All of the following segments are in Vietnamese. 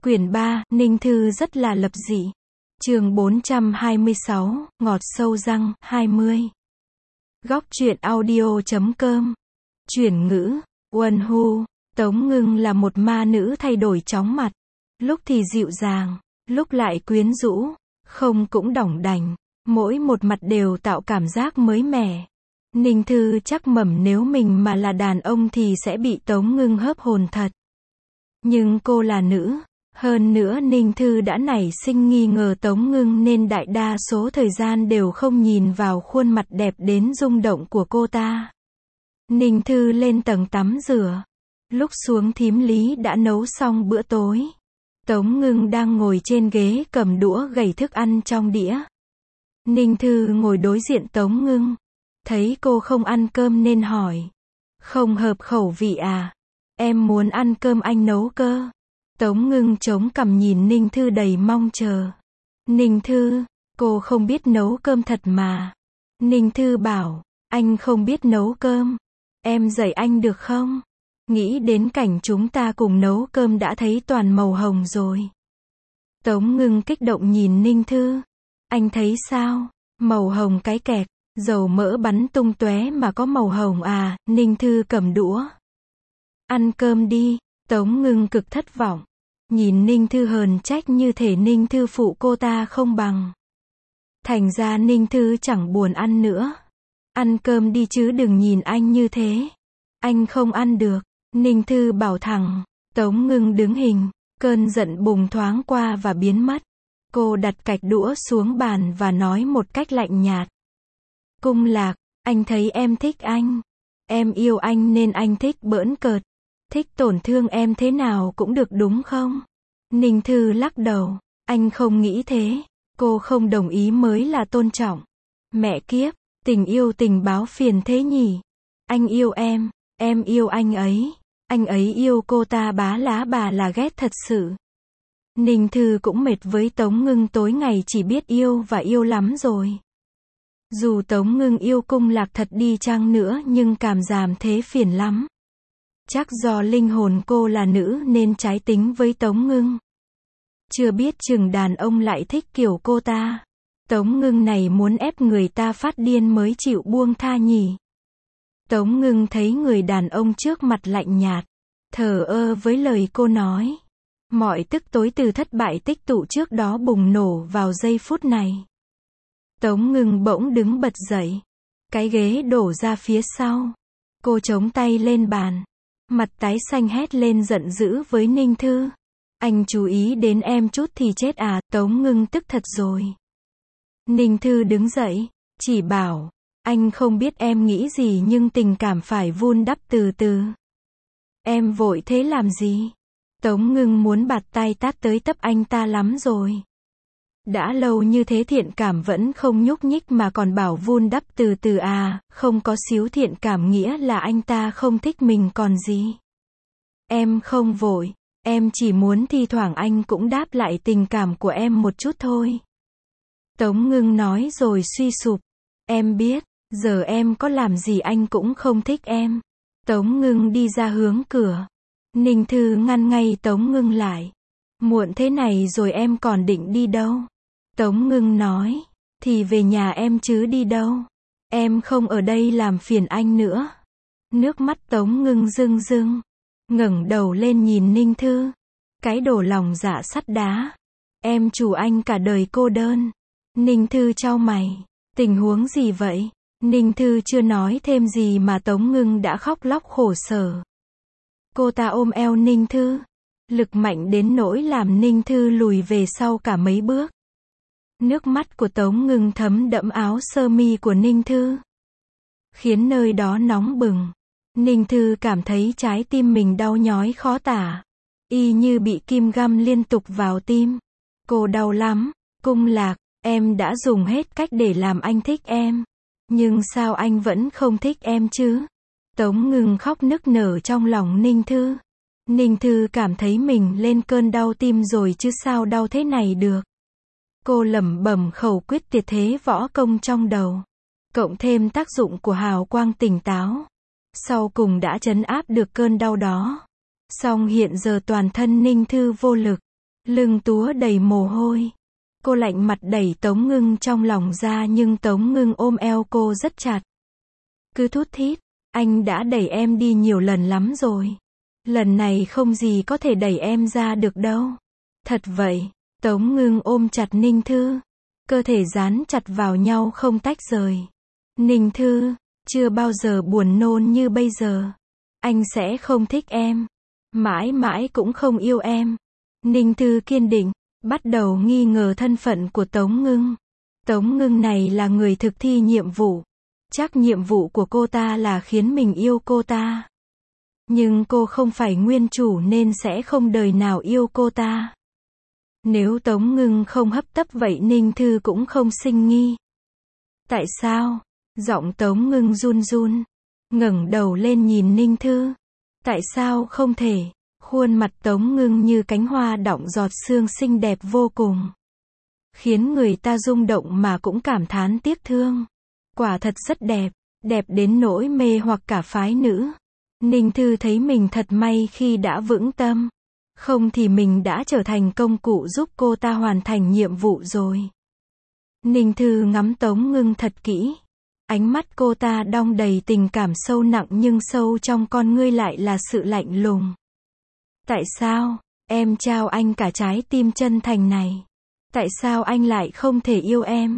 Quyển 3, Ninh Thư rất là lập dị. Chương 426, ngọt sâu răng, 20. Góc truyện audio.com. Chuyển ngữ, Uân Hu, Tống Ngưng là một ma nữ thay đổi chóng mặt. Lúc thì dịu dàng, lúc lại quyến rũ, không cũng đỏng đành. Mỗi một mặt đều tạo cảm giác mới mẻ. Ninh Thư chắc mẩm nếu mình mà là đàn ông thì sẽ bị Tống Ngưng hớp hồn thật. Nhưng cô là nữ. Hơn nữa Ninh Thư đã nảy sinh nghi ngờ Tống Ngưng nên đại đa số thời gian đều không nhìn vào khuôn mặt đẹp đến rung động của cô ta. Ninh Thư lên tầng tắm rửa. Lúc xuống thím Lý đã nấu xong bữa tối. Tống Ngưng đang ngồi trên ghế cầm đũa gẩy thức ăn trong đĩa. Ninh Thư ngồi đối diện Tống Ngưng. Thấy cô không ăn cơm nên hỏi. Không hợp khẩu vị à? Em muốn ăn cơm anh nấu cơ. Tống Ngưng chống cằm nhìn Ninh Thư đầy mong chờ. Ninh Thư, cô không biết nấu cơm thật mà. Ninh Thư bảo, anh không biết nấu cơm. Em dạy anh được không? Nghĩ đến cảnh chúng ta cùng nấu cơm đã thấy toàn màu hồng rồi. Tống Ngưng kích động nhìn Ninh Thư. Anh thấy sao? Màu hồng cái kẹt, dầu mỡ bắn tung tóe mà có màu hồng à? Ninh Thư cầm đũa. Ăn cơm đi. Tống Ngưng cực thất vọng. Nhìn Ninh Thư hờn trách như thể Ninh Thư phụ cô ta không bằng. Thành ra Ninh Thư chẳng buồn ăn nữa. Ăn cơm đi chứ đừng nhìn anh như thế. Anh không ăn được. Ninh Thư bảo thẳng. Tống Ngưng đứng hình. Cơn giận bùng thoáng qua và biến mất. Cô đặt cạch đũa xuống bàn và nói một cách lạnh nhạt. Cung Lạc, anh thấy em thích anh. Em yêu anh nên anh thích bỡn cợt. Thích tổn thương em thế nào cũng được đúng không? Ninh Thư lắc đầu. Anh không nghĩ thế. Cô không đồng ý mới là tôn trọng. Mẹ kiếp, tình yêu tình báo phiền thế nhỉ? Anh yêu em yêu anh ấy yêu cô ta bá lá bà là ghét thật sự. Ninh Thư cũng mệt với Tống Ngưng tối ngày chỉ biết yêu và yêu lắm rồi. Dù Tống Ngưng yêu Cung Lạc thật đi chăng nữa nhưng cảm giảm thế phiền lắm. Chắc do linh hồn cô là nữ nên trái tính với Tống Ngưng. Chưa biết chừng đàn ông lại thích kiểu cô ta. Tống Ngưng này muốn ép người ta phát điên mới chịu buông tha nhỉ. Tống Ngưng thấy người đàn ông trước mặt lạnh nhạt, thờ ơ với lời cô nói. Mọi tức tối từ thất bại tích tụ trước đó bùng nổ vào giây phút này. Tống Ngưng bỗng đứng bật dậy. Cái ghế đổ ra phía sau. Cô chống tay lên bàn. Mặt tái xanh hét lên giận dữ với Ninh Thư. Anh chú ý đến em chút thì chết à? Tống Ngưng tức thật rồi. Ninh Thư đứng dậy, chỉ bảo, anh không biết em nghĩ gì nhưng tình cảm phải vun đắp từ từ. Em vội thế làm gì? Tống Ngưng muốn bạt tay tát tới tấp anh ta lắm rồi. Đã lâu như thế thiện cảm vẫn không nhúc nhích mà còn bảo vun đắp từ từ à? Không có xíu thiện cảm nghĩa là anh ta không thích mình còn gì. Em không vội, em chỉ muốn thi thoảng anh cũng đáp lại tình cảm của em một chút thôi. Tống Ngưng nói rồi suy sụp. Em biết, giờ em có làm gì anh cũng không thích em. Tống Ngưng đi ra hướng cửa. Ninh Thư ngăn ngay Tống Ngưng lại. Muộn thế này rồi em còn định đi đâu? Tống Ngưng nói, thì về nhà em chứ đi đâu. Em không ở đây làm phiền anh nữa. Nước mắt Tống Ngưng rưng rưng. Ngẩng đầu lên nhìn Ninh Thư. Cái đồ lòng dạ sắt đá. Em chủ anh cả đời cô đơn. Ninh Thư chau mày. Tình huống gì vậy? Ninh Thư chưa nói thêm gì mà Tống Ngưng đã khóc lóc khổ sở. Cô ta ôm eo Ninh Thư. Lực mạnh đến nỗi làm Ninh Thư lùi về sau cả mấy bước. Nước mắt của Tống Ngưng thấm đẫm áo sơ mi của Ninh Thư. Khiến nơi đó nóng bừng. Ninh Thư cảm thấy trái tim mình đau nhói khó tả. Y như bị kim găm liên tục vào tim. Cô đau lắm. Cung Lạc, em đã dùng hết cách để làm anh thích em. Nhưng sao anh vẫn không thích em chứ? Tống Ngưng khóc nức nở trong lòng Ninh Thư. Ninh Thư cảm thấy mình lên cơn đau tim rồi chứ sao đau thế này được. Cô lẩm bẩm khẩu quyết tuyệt thế võ công trong đầu. Cộng thêm tác dụng của hào quang tỉnh táo. Sau cùng đã trấn áp được cơn đau đó. Song hiện giờ toàn thân Ninh Thư vô lực. lưng túa đầy mồ hôi. Cô lạnh mặt đẩy Tống Ngưng trong lòng ra nhưng Tống Ngưng ôm eo cô rất chặt. Cứ thút thít, anh đã đẩy em đi nhiều lần lắm rồi. Lần này không gì có thể đẩy em ra được đâu. Thật vậy, Tống Ngưng ôm chặt Ninh Thư. Cơ thể dán chặt vào nhau không tách rời. Ninh Thư, chưa bao giờ buồn nôn như bây giờ. Anh sẽ không thích em. Mãi mãi cũng không yêu em. Ninh Thư kiên định, bắt đầu nghi ngờ thân phận của Tống Ngưng. Tống Ngưng này là người thực thi nhiệm vụ. Chắc nhiệm vụ của cô ta là khiến mình yêu cô ta. Nhưng cô không phải nguyên chủ nên sẽ không đời nào yêu cô ta. Nếu Tống Ngưng không hấp tấp vậy Ninh Thư cũng không sinh nghi. Tại sao? Giọng Tống Ngưng run run. Ngẩng đầu lên nhìn Ninh Thư. Tại sao không thể? Khuôn mặt Tống Ngưng như cánh hoa đọng giọt sương xinh đẹp vô cùng. Khiến người ta rung động mà cũng cảm thán tiếc thương. Quả thật rất đẹp, đẹp đến nỗi mê hoặc cả phái nữ. Ninh Thư thấy mình thật may khi đã vững tâm. Không thì mình đã trở thành công cụ giúp cô ta hoàn thành nhiệm vụ rồi. Ninh Thư ngắm Tống Ngưng thật kỹ. Ánh mắt cô ta đong đầy tình cảm sâu nặng nhưng sâu trong con ngươi lại là sự lạnh lùng. Tại sao, em trao anh cả trái tim chân thành này? Tại sao anh lại không thể yêu em?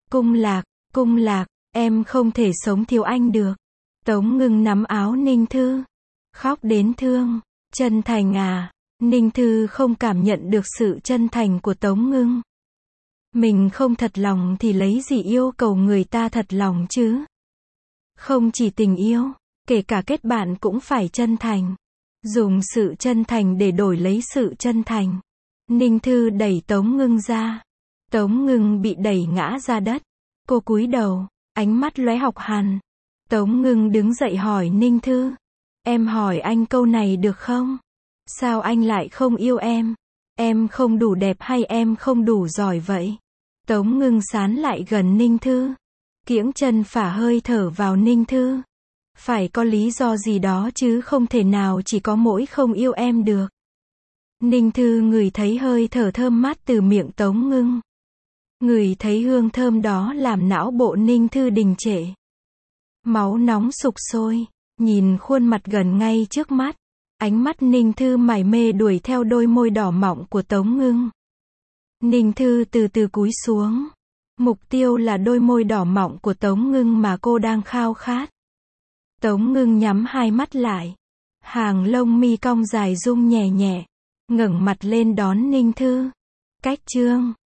Cung Lạc, em không thể sống thiếu anh được. Tống Ngưng nắm áo Ninh Thư. Khóc đến thương. Chân thành à? Ninh Thư không cảm nhận được sự chân thành của Tống Ngưng. Mình không thật lòng thì lấy gì yêu cầu người ta thật lòng chứ? Không chỉ tình yêu, kể cả kết bạn cũng phải chân thành. Dùng sự chân thành để đổi lấy sự chân thành. Ninh Thư đẩy Tống Ngưng ra. Tống Ngưng bị đẩy ngã ra đất. Cô cúi đầu, ánh mắt lóe học hằn. Tống Ngưng đứng dậy hỏi Ninh Thư. Em hỏi anh câu này được không? Sao anh lại không yêu em? Em không đủ đẹp hay em không đủ giỏi vậy? Tống Ngưng sán lại gần Ninh Thư. Kiễng chân phả hơi thở vào Ninh Thư. Phải có lý do gì đó chứ không thể nào chỉ có mỗi không yêu em được. Ninh Thư ngửi thấy hơi thở thơm mát từ miệng Tống Ngưng. Ngửi thấy hương thơm đó làm não bộ Ninh Thư đình trệ. Máu nóng sục sôi, nhìn khuôn mặt gần ngay trước mắt. Ánh mắt Ninh Thư mải mê đuổi theo đôi môi đỏ mọng của Tống Ngưng. Ninh Thư từ từ cúi xuống. Mục tiêu là đôi môi đỏ mọng của Tống Ngưng mà cô đang khao khát. Tống Ngưng nhắm hai mắt lại. Hàng lông mi cong dài rung nhẹ nhẹ. Ngẩng mặt lên đón Ninh Thư. Cách chương